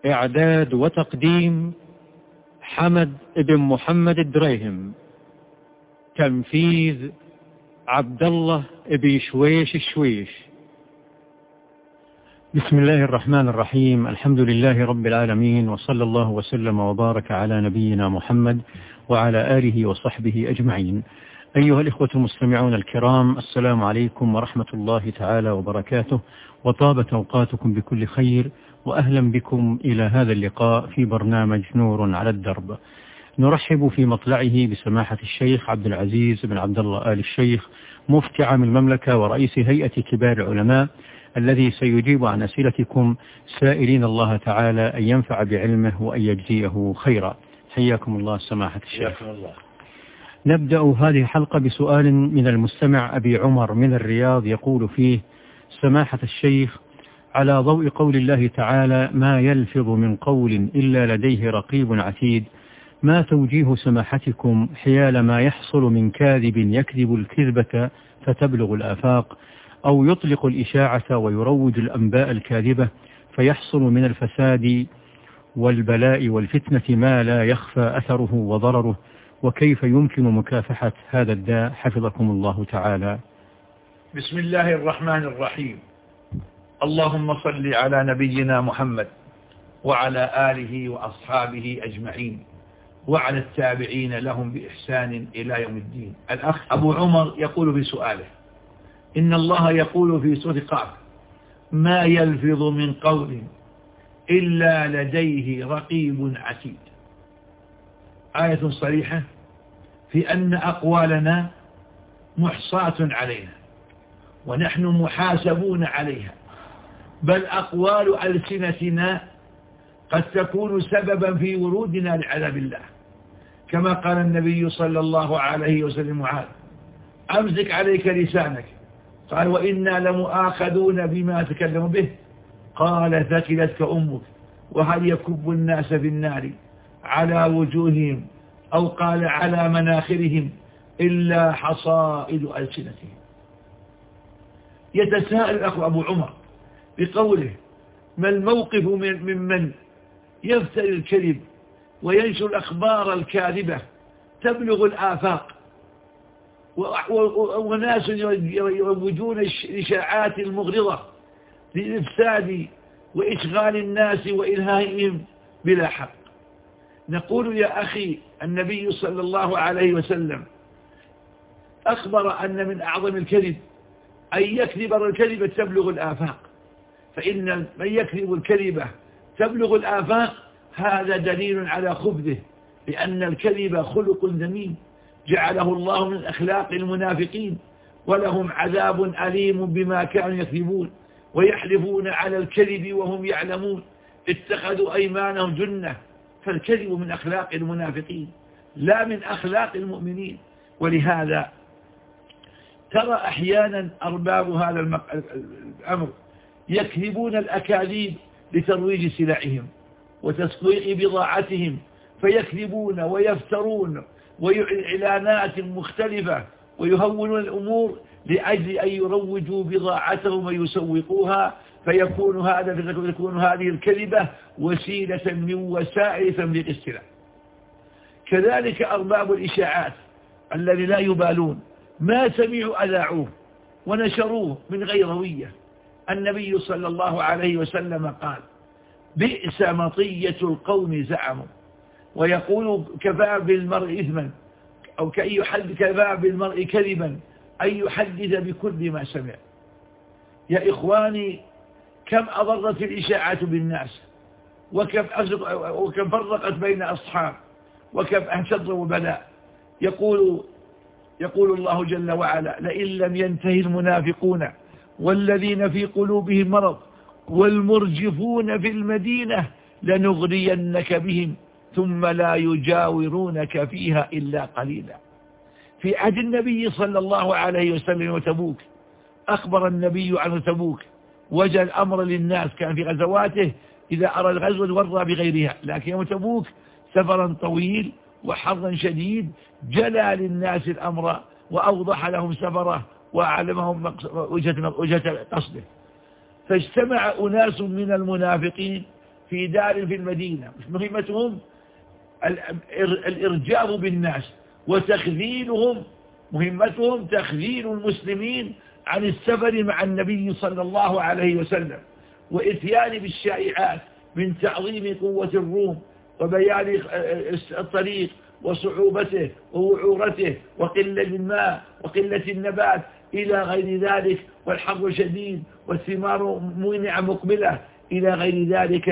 إعداد وتقديم حمد بن محمد الدريهم. تنفيذ عبد الله بن شويش الشويش. بسم الله الرحمن الرحيم. الحمد لله رب العالمين، وصلى الله وسلم وبارك على نبينا محمد وعلى آله وصحبه أجمعين. أيها الإخوة المستمعون الكرام، السلام عليكم ورحمة الله تعالى وبركاته، وطابت أوقاتكم بكل خير، وأهلا بكم إلى هذا اللقاء في برنامج نور على الدرب. نرحب في مطلعه بسماحة الشيخ عبد العزيز بن عبد الله آل الشيخ، مفتي عام المملكة ورئيس هيئة كبار العلماء، الذي سيجيب عن أسئلتكم سائلين الله تعالى أن ينفع بعلمه وأن يجزيه خيرا. حياكم الله سماحة الشيخ. نبدأ هذه الحلقة بسؤال من المستمع أبي عمر من الرياض، يقول فيه: سماحة الشيخ، على ضوء قول الله تعالى: ما يلفظ من قول إلا لديه رقيب عتيد، ما توجيه سماحتكم حيال ما يحصل من كاذب يكذب الكذبة فتبلغ الآفاق، أو يطلق الإشاعة ويروج الأنباء الكاذبة فيحصل من الفساد والبلاء والفتنة ما لا يخفى أثره وضرره، وكيف يمكن مكافحة هذا الداء حفظكم الله تعالى؟ بسم الله الرحمن الرحيم. اللهم صل على نبينا محمد وعلى آله وأصحابه أجمعين، وعلى التابعين لهم بإحسان إلى يوم الدين. الأخ أبو عمر يقول في سؤاله: إن الله يقول في سورة قاف: ما يلفظ من قول إلا لديه رقيب عتيد. آية صريحة في أن أقوالنا محصاة علينا ونحن محاسبون عليها، بل أقوال ألسنتنا قد تكون سببا في ورودنا لعذاب الله، كما قال النبي صلى الله عليه وسلم: معاذ أمسك عليك لسانك. قال: وإنا لمؤاخذون بما تكلم به. قال: ثكلتك أمك. وهل يكب الناس في النار على وجوههم أو قال على مناخرهم إلا حصائد ألسنتهم. يتساءل الأخ أبو عمر بقوله: ما الموقف ممن يفتري الكذب وينشر الأخبار الكاذبة تبلغ الآفاق، وناس يروجون الإشاعات المغرضة للإفساد وإشغال الناس وإلهائهم بلا حق؟ نقول يا أخي، النبي صلى الله عليه وسلم أخبر أن من أعظم الكذب أن يكذب الكذبة تبلغ الآفاق، فإن من يكذب الكذبة تبلغ الآفاق هذا دليل على خبثه، لأن الكذب خلق ذميم جعله الله من أخلاق المنافقين، ولهم عذاب أليم بما كانوا يكذبون ويحلفون على الكذب وهم يعلمون، اتخذوا أيمانهم جنة. فالكذب من أخلاق المنافقين لا من أخلاق المؤمنين. ولهذا ترى أحيانا أرباب هذا الأمر يكذبون الأكاذيب لترويج سلعهم وتسويق بضاعتهم، فيكذبون ويفترون وإعلانات مختلفة ويهونون الأمور لأجل أن يروجوا بضاعتهم ويسوقوها، فيكون هذه الكذبة وسيلة من وسائل تمليك السلع. كذلك أرباب الإشاعات الذي لا يبالون، ما سمعوا أذاعوه ونشروه من غير روية. النبي صلى الله عليه وسلم قال: بئس مطية القوم زعموا. ويقول: كفى بالمرء إثما، أو كفى بالمرء كذبا أن يحدث بكل ما سمع. يا إخواني، كم أضرت الإشاعة بالناس، وكم فرقت بين أصحاب، وكم أهشد وبلاء. يقول الله جل وعلا: لئن لم ينتهي المنافقون والذين في قلوبهم مرض والمرجفون في المدينة لنغرينك بهم ثم لا يجاورونك فيها إلا قليلا. في عهد النبي صلى الله عليه وسلم وتبوك، أخبر النبي عن تبوك، وجه الأمر للناس، كان في غزواته إذا أراد الغزوة ورى بغيرها، لكن يوم تبوك سفرا طويل وحرا شديد جلى للناس الأمر وأوضح لهم سفره وأعلمهم وجهة قصده. فاجتمع أناس من المنافقين في دار في المدينة، مهمتهم الإرجاء بالناس وتخذيلهم، مهمتهم تخذيل المسلمين عن السفر مع النبي صلى الله عليه وسلم، وإتيان بالشائعات من تعظيم قوة الروم وبيان الطريق وصعوبته ووعورته وقلة الماء وقلة النبات إلى غير ذلك، والحر شديد والثمار مانعة مقبلة إلى غير ذلك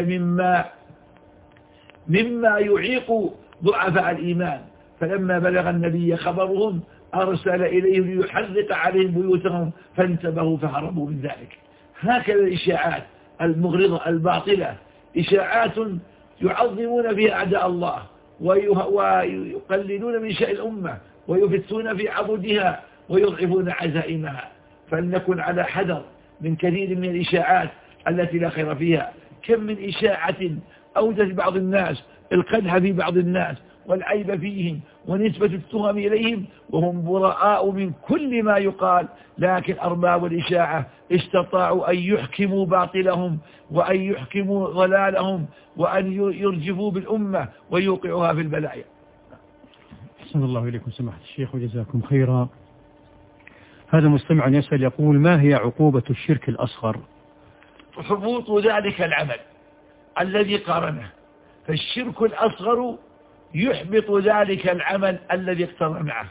مما يعيق ضعفاء الإيمان. فلما بلغ النبي خبرهم أرسل إليهم ليحرق عليهم بيوتهم فانتبهوا فهربوا من ذلك. هكذا الإشاعات المغرضة الباطلة، إشاعات يعظمون فيها أعداء الله ويقللون من شأن الأمة ويفتون في عضدها ويضعفون عزائمها. فلنكن على حذر من كثير من الإشاعات التي لا خير فيها. كم من إشاعة أوجدت بعض الناس القدح في بعض الناس والعيب فيهم ونسبة التهم إليهم وهم براء من كل ما يقال، لكن أرباب الإشاعة استطاعوا أن يحكموا باطلهم وأن يحكموا ضلالهم وأن يرجفوا بالأمة ويوقعوها في البلايا. أحسن الله إليكم سماحة الشيخ وجزاكم خيرا. هذا مستمع يسأل يقول: ما هي عقوبة الشرك الأصغر؟ حبوط ذلك العمل الذي قارنه، فالشرك الأصغر يحبط ذلك العمل الذي اقترن معه.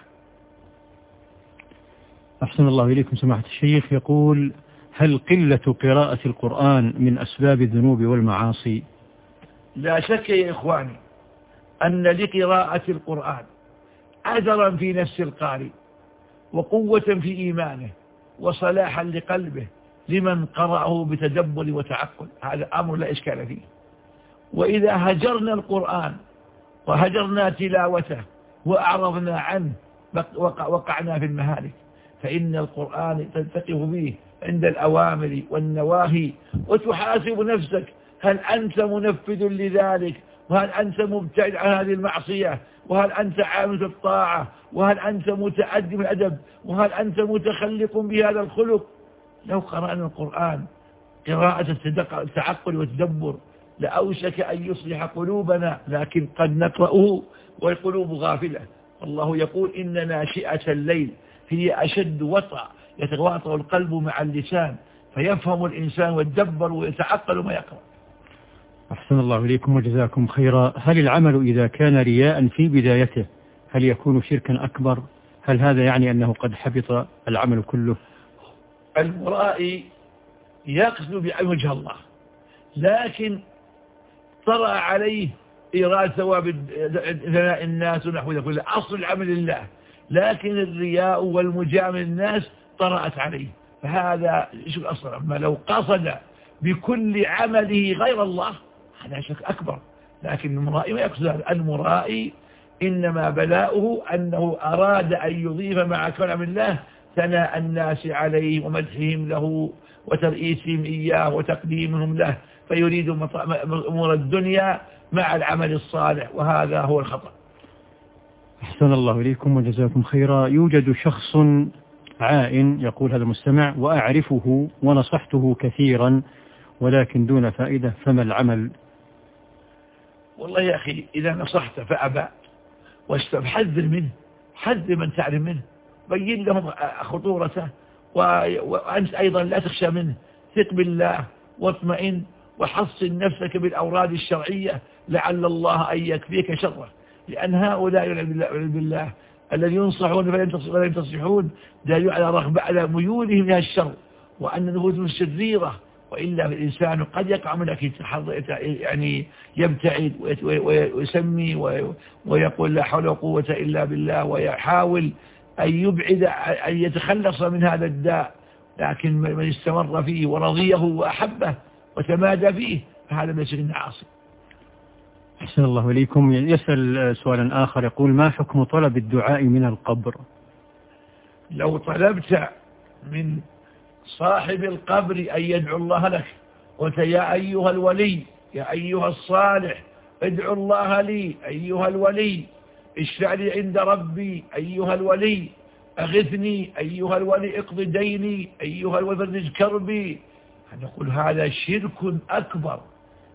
أحسن الله إليكم سماحة الشيخ. يقول: هل قلة قراءة القرآن من أسباب الذنوب والمعاصي؟ لا شك يا إخواني أن لقراءة القرآن أثرا في نفس القارئ وقوة في إيمانه وصلاحا لقلبه لمن قرأه بتدبر وتعقل، هذا أمر لا إشكال فيه. وإذا هجرنا القرآن وهجرنا تلاوته وأعرضنا عنه وقعنا في المهالك، فإن القرآن تلتقف به عند الأوامر والنواهي وتحاسب نفسك: هل أنت منفذ لذلك؟ وهل أنت مبتعد عن هذه المعصية؟ وهل أنت عامل في الطاعة؟ وهل أنت متأدب الأدب؟ وهل أنت متخلق بهذا الخلق؟ لو قرأنا القرآن قراءة التعقل والتدبر لأوشك أن يصلح قلوبنا، لكن قد نقرأه والقلوب غافلة. الله يقول: إن ناشئة الليل هي أشد وطأ، يتواطأ القلب مع اللسان فيفهم الإنسان ويتدبر ويتعقل ما يقرأ. أحسن الله إليكم وجزاكم خيرا. هل العمل إذا كان رياء في بدايته هل يكون شركا أكبر؟ هل هذا يعني أنه قد حبط العمل كله؟ المرائي يقصد بوجه الله، لكن طرأ عليه إيراد ثواب ثناء الناس ونحو ذلك، أصل العمل لله، لكن الرياء والمجامل الناس طرأت عليه، فهذا شو أصلا. أما لو قصد بكل عمله غير الله هذا شك أكبر، لكن المرائي ما يقصد هذا. المرائي إنما بلاؤه أنه أراد أن يضيف مع كلام الله ثناء الناس عليه ومدحهم له وترئيسهم إياه وتقديمهم له، فيريد أمور الدنيا مع العمل الصالح، وهذا هو الخطأ. أحسن الله إليكم وجزاكم خيرا. يوجد شخص عائن، يقول هذا المستمع، وأعرفه ونصحته كثيرا ولكن دون فائدة، فما العمل؟ والله يا أخي إذا نصحت فأبى فحذر منه، حذر من تعلم منه، بين لهم خطورته، وأنت أيضا لا تخشى منه، ثق بالله واطمئن وحصن نفسك بالأوراد الشرعية لعل الله أن يكفيك شره، لأن هؤلاء بالله الذين ينصحون فلا ينتصحون دليل على رغبة على ميولهم إلى الشر وأن نفوسهم شريرة، وإلا الإنسان قد يقع منك يعني يبتعد ويسمي ويقول لا حول ولا قوة إلا بالله، ويحاول أن يبعد أن يتخلص من هذا الداء، لكن من استمر فيه ورضيه وأحبه وتمادى فيه فهذا ليس من عاصي. أحسن الله إليكم. يسأل سؤالا آخر، يقول: ما حكم طلب الدعاء من القبر؟ لو طلبت من صاحب القبر أن يدعو الله لك، قلت: يا أيها الولي، يا أيها الصالح، ادعو الله لي، أيها الولي اشفع لي عند ربي، أيها الولي أغثني، أيها الولي اقض ديني، أيها الولي فرج كربي، نقول هذا شرك أكبر،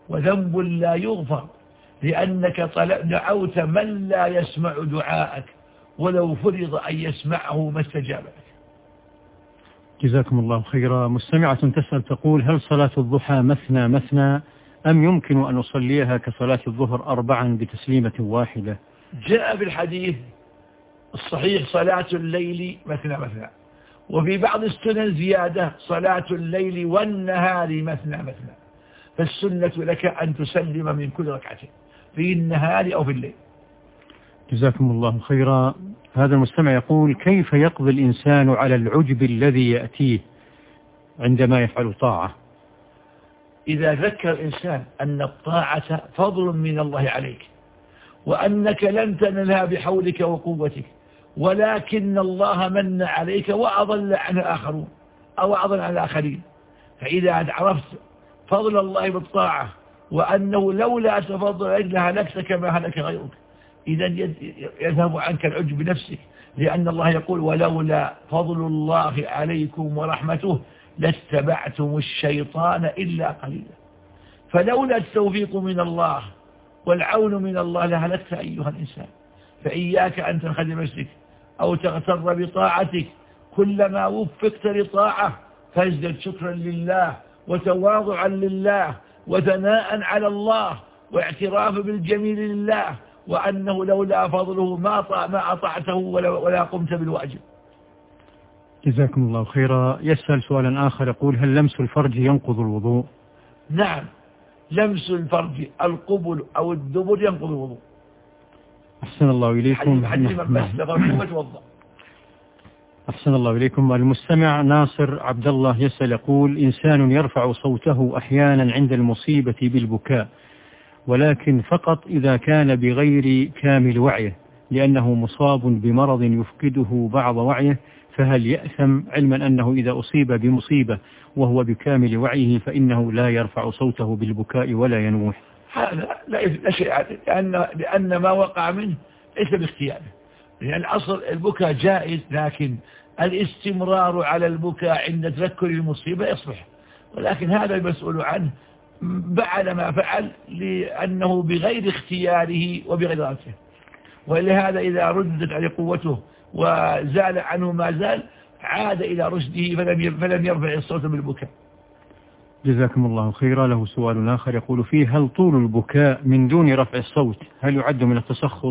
وذنب لا يغفر، لأنك دعوت من لا يسمع دعاءك، ولو فرض أن يسمعه ما استجاب لك. جزاكم الله خيرا. مستمعة تسأل تقول: هل صلاة الضحى مثنى مثنى أم يمكن أن أصليها كصلاة الظهر 4 بتسليمة واحدة؟ جاء بالحديث الصحيح صلاة الليل مثنى مثنى، وفي بعض السنن زيادة صلاة الليل والنهار مثنى مثنى، فالسنة لك أن تسلم من كل ركعتين في النهار أو في الليل. جزاكم الله خيرا. هذا المستمع يقول: كيف يقضي الإنسان على العجب الذي يأتيه عندما يفعل طاعة؟ إذا ذكر الإنسان أن الطاعة فضل من الله عليك، وأنك لن تنلها بحولك وقوتك، ولكن الله من عليك وأضل عن الآخرون أو أضل عن الآخرين، فإذا عرفت فضل الله بالطاعة وأنه لولا تفضل عليك لهلكت كما هلك غيرك، إذا يذهب عنك العجب بنفسك، لأن الله يقول: ولولا فضل الله عليكم ورحمته لاتبعتم الشيطان إلا قليلا. فلولا التوفيق من الله والعون من الله لهلكت أيها الإنسان. فإياك أن تنخدم نفسك أو تغتر بطاعتك، كلما وفقت لطاعة فازدد شكرا لله وتواضعا لله وثناء على الله واعتراف بالجميل لله، وأنه لولا فضله ما أطعته ولا قمت بالواجب. جزاكم الله خيرا. يسأل سؤالا آخر يقول: هل لمس الفرج ينقض الوضوء؟ نعم، لمس الفرج القبل أو الدبر ينقض الوضوء. أحسن الله إليكم. أحسن الله إليكم. المستمع ناصر عبد الله يسأل يقول: إنسان يرفع صوته أحيانا عند المصيبة بالبكاء، ولكن فقط إذا كان بغير كامل وعيه، لأنه مصاب بمرض يفقده بعض وعيه، فهل يأثم علما أنه إذا أصيب بمصيبة وهو بكامل وعيه فإنه لا يرفع صوته بالبكاء ولا ينوح؟ هذا لا شيء عليه، لأن ما وقع منه ليس باختياره، لأن الأصل البكاء جائز، لكن الاستمرار على البكاء عند تذكر المصيبة يصلح، ولكن هذا المسؤول عنه فعل ما فعل لأنه بغير اختياره وبغير رأسه، ولهذا إذا ردت عليه قوته وزال عنه ما زال عاد إلى رشده فلم يرفع الصوت بالبكاء. جزاكم الله خيرا. له سؤال آخر يقول فيه: هل طول البكاء من دون رفع الصوت هل يعد من التسخط؟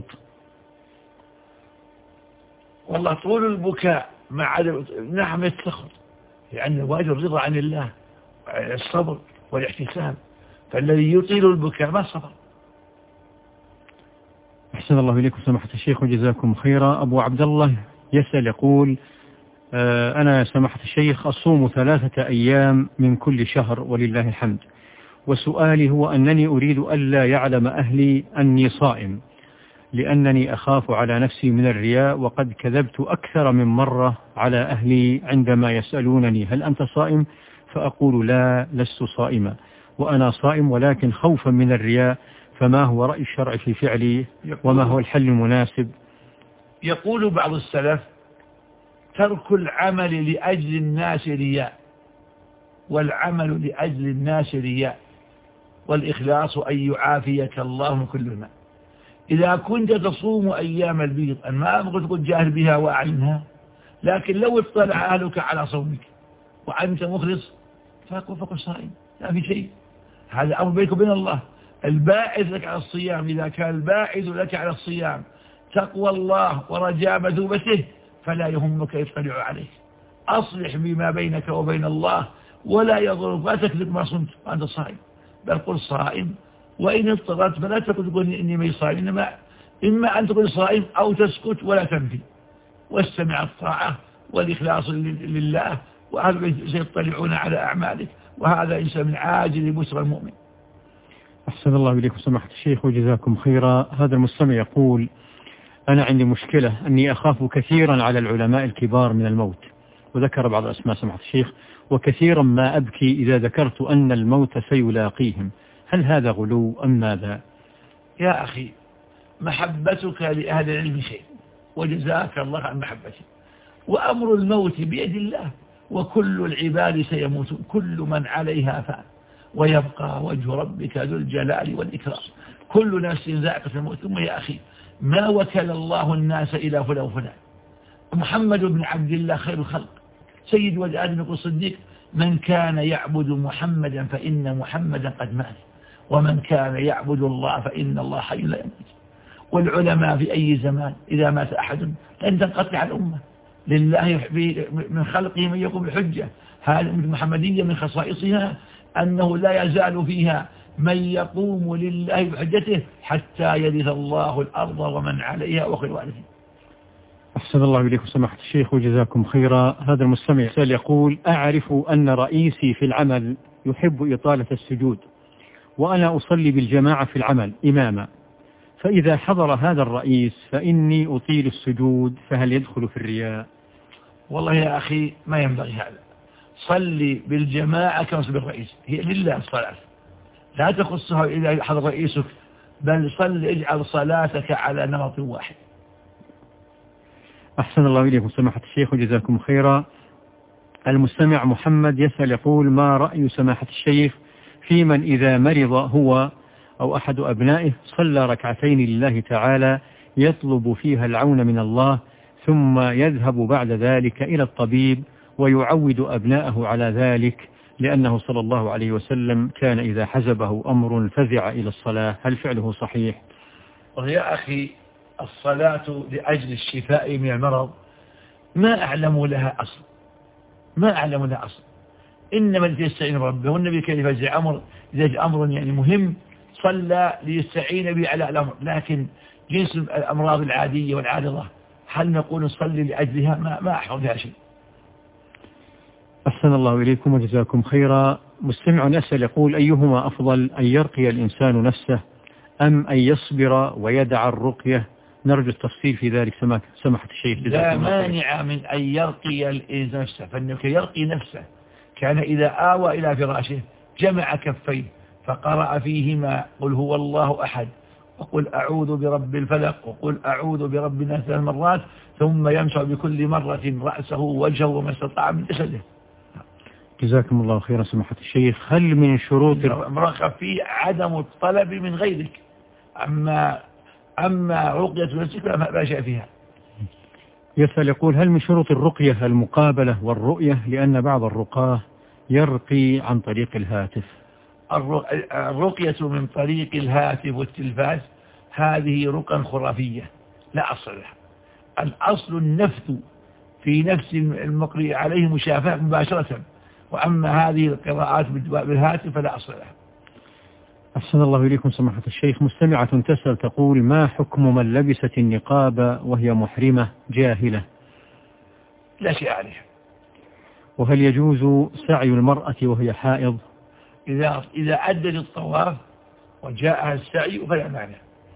والله طول البكاء مع نعم التسخط، لأن الواجب الرضا عن الله، الصبر والاحتساب، فالذي يطيل البكاء ما صبر. أحسن الله إليكم سماحة الشيخ وجزاكم خيرا. أبو عبد الله يسأل يقول: أنا سماحة الشيخ أصوم 3 أيام من كل شهر ولله الحمد، وسؤالي هو أنني أريد ألا يعلم أهلي أني صائم، لأنني أخاف على نفسي من الرياء، وقد كذبت أكثر من مرة على أهلي عندما يسألونني: هل أنت صائم؟ فأقول: لا، لست صائما، وأنا صائم ولكن خوفا من الرياء، فما هو رأي الشرع في فعلي وما هو الحل المناسب؟ يقول بعض السلف: ترك العمل لأجل الناس رياء، والعمل لأجل الناس رياء، والإخلاص أن يعافيك الله من كل ما. إذا كنت تصوم أيام البيض، أنا ما أقول تكون جاهل بها وأعلنها، لكن لو اطلع أهلك على صومك وأنت مخلص فقل صائم، لا في شيء، هذا أمر بينك وبين الله. الباعث لك على الصيام إذا كان الباعث لك على الصيام تقوى الله ورجاء مثوبته فلا يهمك يطلع عليك، أصلح بما بينك وبين الله ولا يضرك، لا تكذب ما صمت وأنت صائم، بل قل صائم، وإن اضطررت فلا تقول إني ما صائم، إنما إما أن تقول صائم أو تسكت ولا تنفي، واستمع الطاعة والإخلاص لله، وأهل سيطلعون على أعمالك، وهذا إنسان من عاجل بشرى المؤمن. أحسن الله إليكم سماحة الشيخ وجزاكم خيرا. هذا المستمع يقول: أنا عندي مشكلة أني أخاف كثيرا على العلماء الكبار من الموت، وذكر بعض أسماء سماحة الشيخ، وكثيرا ما أبكي إذا ذكرت أن الموت سيلاقيهم، هل هذا غلو أم ماذا؟ يا أخي، محبتك لأهل العلم شيء، وجزاك الله عن محبتك، وأمر الموت بيد الله، وكل العباد سيموتون، كل من عليها فان، ويبقى وجه ربك ذو الجلال والإكرام. كل نفس ذائقة الموت. ثم يا أخي ما وكل الله الناس إلى فلان وفلان. محمد بن عبد الله خير الخلق سيد ولد آدم يقول الصديق: من كان يعبد محمدا فإن محمدا قد مات، ومن كان يعبد الله فإن الله حي لا يموت. والعلماء في أي زمان إذا مات أحد لن تنقطع الأمة، لله من خلقه من يقوم بالحجة. هذه المحمدية من خصائصها أنه لا يزال فيها من يقوم لله بحجته حتى يرث الله الأرض ومن عليها وخير وارثين. أحسن الله إليكم سماحة الشيخ وجزاكم خيرا. هذا المستمع يقول: أعرف أن رئيسي في العمل يحب إطالة السجود، وأنا أصلي بالجماعة في العمل إماما، فإذا حضر هذا الرئيس فإني أطيل السجود، فهل يدخل في الرياء؟ والله يا أخي ما ينبغي هذا. صلي بالجماعة كما صلي بالرئيس، هي لله الصلاة، لا تخصها إذا حضر رئيسك، بل صل اجعل صلاتك على نمط واحد. أحسن الله إليكم سماحة الشيخ وجزاكم خيرا. المستمع محمد يسأل يقول: ما رأي سماحة الشيخ في من إذا مرض هو أو أحد أبنائه صلى ركعتين لله تعالى يطلب فيها العون من الله، ثم يذهب بعد ذلك إلى الطبيب ويعود أبنائه على ذلك، لأنه صلى الله عليه وسلم كان إذا حزبه أمر فزع إلى الصلاة، هل فعله صحيح؟ يا أخي الصلاة لأجل الشفاء من المرض ما أعلم لها أصل، ما أعلم لها أصل. إنما يستعين ربه، والنبي كيف يفزع أمر إذا أمر يعني مهم صلى ليستعين به على الأمر. لكن جنس الأمراض العادية والعارضة هل نقول نصلي لأجلها؟ ما أحفظ لها شيء. أحسن الله إليكم وجزاكم خيرا. مستمع يسأل يقول: أيهما أفضل، أن يرقي الإنسان نفسه أم أن يصبر ويدع الرقية؟ نرجو التفصيل في ذلك سماحة الشيخ. لا مانع من أن يرقي الإنسان نفسه، فإنه يرقي نفسه كان إذا آوى إلى فراشه جمع كفيه فقرأ فيهما قل هو الله أحد وقل أعوذ برب الفلق وقل أعوذ برب الناس 3 مرات، ثم يمسح بكل مرة رأسه وجهه وما استطاع من جسده. جزاكم الله خيرا سماحة الشيخ. هل من شروط مرخب فيه عدم الطلب من غيرك، أما رقية نفسك لا شيء فيها. يسأل يقول: هل من شروط الرقية المقابلة والرؤية؟ لأن بعض الرقاة يرقي عن طريق الهاتف. الرقية من طريق الهاتف والتلفاز هذه رقى خرافية لا أصل لها. الأصل النفث في نفس المقرئ عليه مشافهة مباشرة، وأما هذه القراءات بالهاتف فلا أصل لها. أحسن الله إليكم سماحة الشيخ. مستمعة تسأل تقول: ما حكم من لبست النقاب وهي محرمة جاهلة؟ لا شيء عليها. وهل يجوز سعي المرأة وهي حائض؟ إذا أدى للطواف وجاءها السعي فلا معنى.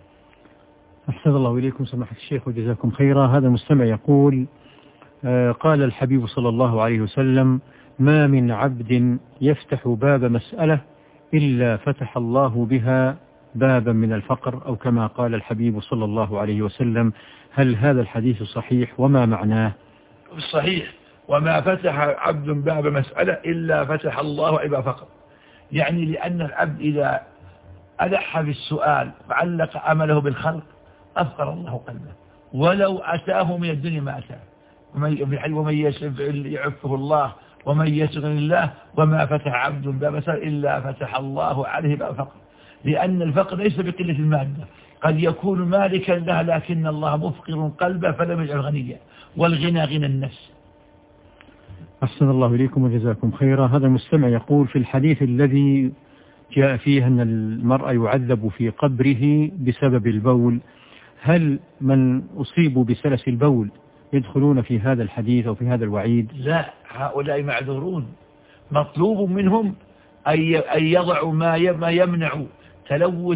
أحسن الله إليكم سماحة الشيخ وجزاكم خيرا. هذا المستمع يقول: قال الحبيب صلى الله عليه وسلم: ما من عبد يفتح باب مسألة إلا فتح الله بها بابا من الفقر، أو كما قال الحبيب صلى الله عليه وسلم. هل هذا الحديث صحيح وما معناه؟ صحيح. وما فتح عبد باب مسألة إلا فتح الله باب فقر، يعني لأن العبد إذا ألح في السؤال وعلق أمله بالخلق أفقر الله قلبه، ولو أتاه من الدنيا ما أتاه. ومن يعفه الله ومن يشغل الله، وما فتح عبد باب مسألة إلا فتح الله عليه باب فقر، لأن الفقر ليس بقلة المادة، قد يكون مالكا لها لكن الله مفقر قلبه فلم يجعل غنيا، والغنى غنى النفس. أحسن الله إليكم وجزاكم خيرا. هذا المستمع يقول: في الحديث الذي جاء فيه أن المرء يعذب في قبره بسبب البول، هل من أصيبوا بسلس البول يدخلون في هذا الحديث أو في هذا الوعيد؟ لا، هؤلاء معذورون. مطلوب منهم أن يضعوا ما يمنع تلوث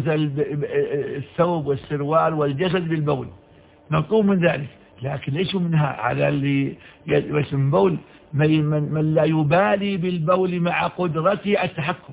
الثوب والسروال والجسد بالبول، مطلوب من ذلك. لكن ليس منها على اللي يسمى بول من لا يبالي بالبول مع قدرته التحكم.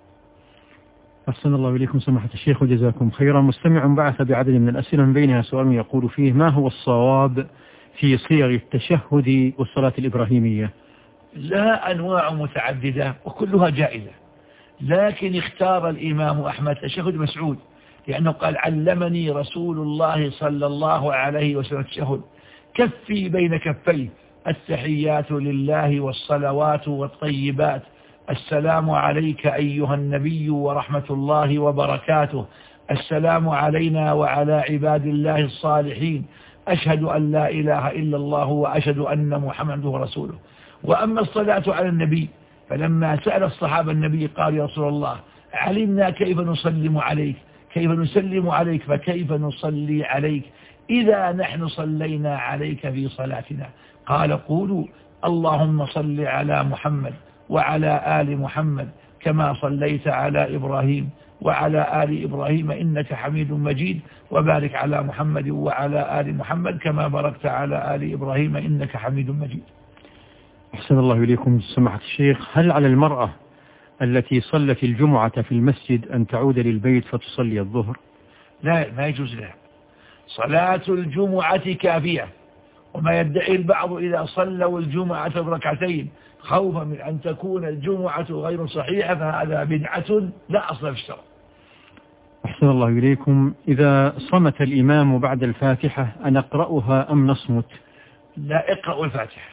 أحسن الله إليكم سماحة الشيخ وجزاكم خيرا. مستمع بعث بعدد من الأسئلة من بينها سؤال يقول فيه: ما هو الصواب في صيغ التشهد والصلاة الإبراهيمية؟ لا، أنواع متعددة وكلها جائزة، لكن اختار الإمام أحمد تشهد مسعود، لأنه قال علمني رسول الله صلى الله عليه وسلم التشهد كفي بين كفيه، التحيات لله والصلوات والطيبات، السلام عليك أيها النبي ورحمة الله وبركاته، السلام علينا وعلى عباد الله الصالحين، أشهد أن لا إله إلا الله وأشهد أن محمدا رسوله. وأما الصلاة على النبي فلما سأل الصحابة النبي قال يا رسول الله علمنا كيف نسلم عليك، كيف نسلم عليك، فكيف نصلي عليك إذا نحن صلينا عليك في صلاتنا؟ قال قولوا اللهم صل على محمد وعلى آل محمد كما صليت على إبراهيم وعلى آل إبراهيم إنك حميد مجيد، وبارك على محمد وعلى آل محمد كما باركت على آل إبراهيم إنك حميد مجيد. أحسن الله إليكم سماحة الشيخ، هل على المرأة التي صلت الجمعة في المسجد أن تعود للبيت فتصلي الظهر؟ لا، ما يجوز لها. صلاة الجمعة كافية، وما يدعي البعض إذا صلوا الجمعة بركعتين خوفا من أن تكون الجمعة غير صحيحة فهذا بدعة لا أصل في الشرع. أحسن الله إليكم، إذا صمت الإمام بعد الفاتحة أن أقرأها أم نصمت؟ لا، اقرأوا الفاتحة.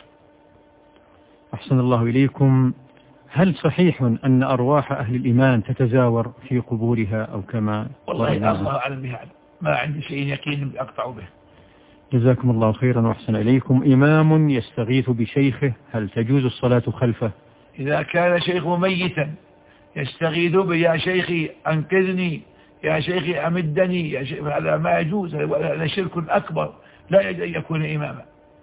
أحسن الله إليكم، هل صحيح أن أرواح أهل الإيمان تتزاور في قبورها أو كما؟ والله الله أعلم بهذا، ما عندي شيء يقين أقطع به. جزاكم الله خيرا وأحسن إليكم. إمام يستغيث بشيخه هل تجوز الصلاة خلفه؟ إذا كان شيخه ميتا يستغيث به يا شيخي أنقذني، يا شيخي أمدني، يا شيخ، هذا ما يجوز، هذا شرك أكبر لا يجوز أن يكون إماما.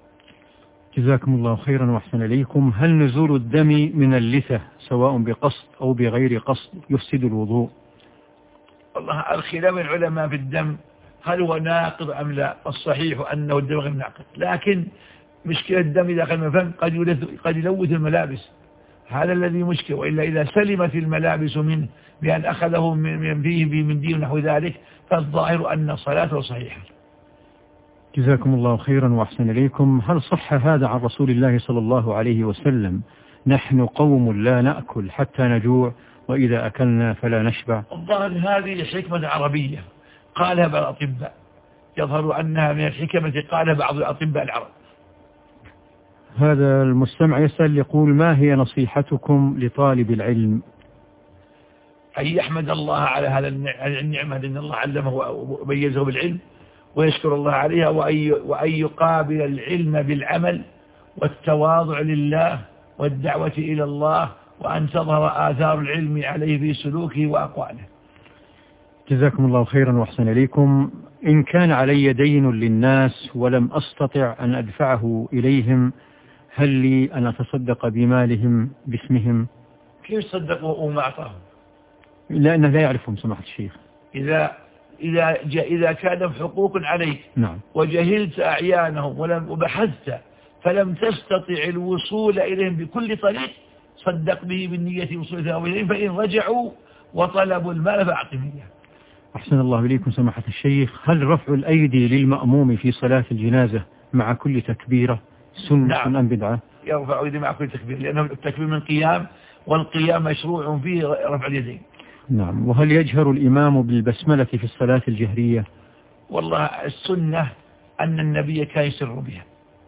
جزاكم الله خيرا وأحسن إليكم. هل نزول الدم من اللثة سواء بقصد أو بغير قصد يفسد الوضوء؟ والله الخلاف العلماء في الدم هل هو ناقض أم لا؟ الصحيح أنه الدم غير ناقض، لكن مشكلة الدم إذا كان مفهم قد يلوث الملابس، هذا الذي مشكلة. وإلا إذا سلمت الملابس منه بأن أخذه من فيه بمنديل ونحو ذلك فالظاهر أن صلاته صحيحة. جزاكم الله خيرا وأحسن إليكم. هل صح هذا عن رسول الله صلى الله عليه وسلم نحن قوم لا نأكل حتى نجوع وإذا أكلنا فلا نشبع؟ الظاهر هذه حكمة عربية قالها بعض الأطباء، يظهر أنها من الحكمة قالها بعض الأطباء العرب. هذا المستمع يسأل يقول ما هي نصيحتكم لطالب العلم؟ أن يحمد الله على هذا النعمة أن الله علمه وميزه بالعلم ويشكر الله عليها، وأن يقابل العلم بالعمل والتواضع لله والدعوة إلى الله، وأن تظهر آثار العلم عليه في سلوكه وأقواله. جزاكم الله خيرا وأحسن إليكم. إن كان علي دين للناس ولم أستطع أن أدفعه إليهم هل لي أن أتصدق بمالهم باسمهم؟ كيف صدقوا وما أعطاهم؟ لأنه لا يعرفهم سماحة الشيخ. إذا كان حقوق عليك نعم، وجهلت أعيانهم وبحثت فلم تستطع الوصول إليهم بكل طريق صدق به بالنية وصولها إليهم، فإن رجعوا وطلبوا المال فأعطهم إياه. أحسن الله إليكم سماحة الشيخ. هل رفع الأيدي للمأموم في صلاة الجنازة مع كل تكبيرة سنة نعم. أم بدعة؟ يرفع يديه مع كل تكبير، لأنه التكبير من قيام، والقيام مشروع فيه رفع اليدين. نعم. وهل يجهر الإمام بالبسملة في الصلاة الجهرية؟ والله السنة أن النبي كان يسر بها.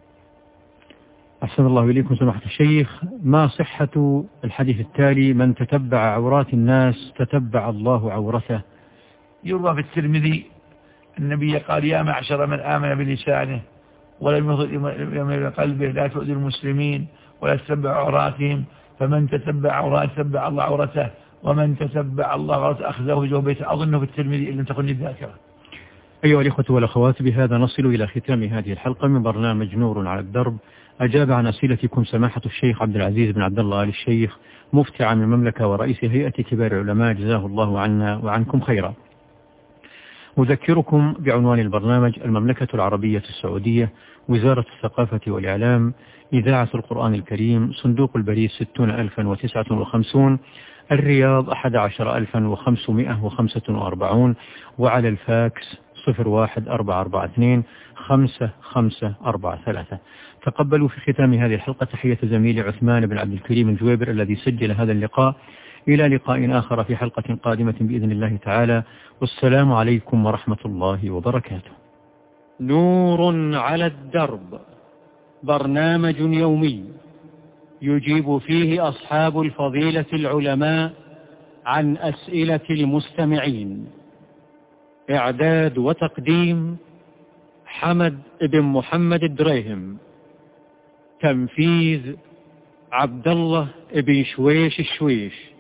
أحسن الله إليكم سماحة الشيخ. ما صحة الحديث التالي من تتبع عورات الناس تتبع الله عورته؟ يروى في الترمذي النبي قال يا معشر من آمن بلسانه ولم يظهر قلبه لا تؤذي المسلمين ولا تتبع عوراتهم، فمن تتبع عورات تتبع الله عورته، ومن تتبع الله عورته أخذه في جوبيته. أظنه في الترمذي إن لم تكن الذاكرة. أيها الإخوة والأخوات، بهذا نصل إلى ختام هذه الحلقة من برنامج نور على الدرب. أجاب عن أسئلتكم سماحة الشيخ عبد العزيز بن عبد الله آل الشيخ مفتي عام المملكة ورئيس هيئة كبار العلماء، جزاه الله عنا وعنكم خيرا. أذكركم بعنوان البرنامج: المملكة العربية السعودية، وزارة الثقافة والإعلام، إذاعة القرآن الكريم، صندوق البريد 60,059، الرياض 11,545، وعلى الفاكس 01-442-5543. تقبلوا في ختام هذه الحلقة تحية زميلي عثمان بن عبد الكريم الجويبر الذي سجل هذا اللقاء إلى لقاء آخر في حلقة قادمة بإذن الله تعالى، والسلام عليكم ورحمة الله وبركاته. نور على الدرب، برنامج يومي يجيب فيه أصحاب الفضيلة العلماء عن أسئلة المستمعين. إعداد وتقديم حمد بن محمد الدريهم. تنفيذ عبد الله بن شويش الشويش.